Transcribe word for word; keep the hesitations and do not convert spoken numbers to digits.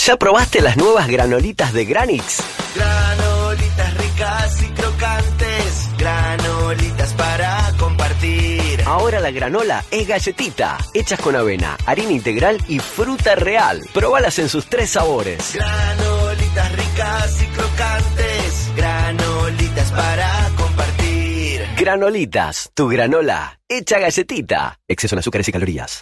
¿Ya probaste las nuevas granolitas de Granix? Granolitas ricas y crocantes, granolitas para compartir. Ahora la granola es galletita, hechas con avena, harina integral y fruta real. Probalas en sus tres sabores. Granolitas ricas y crocantes, granolitas para compartir. Granolitas, tu granola, hecha galletita. Exceso en azúcares y calorías.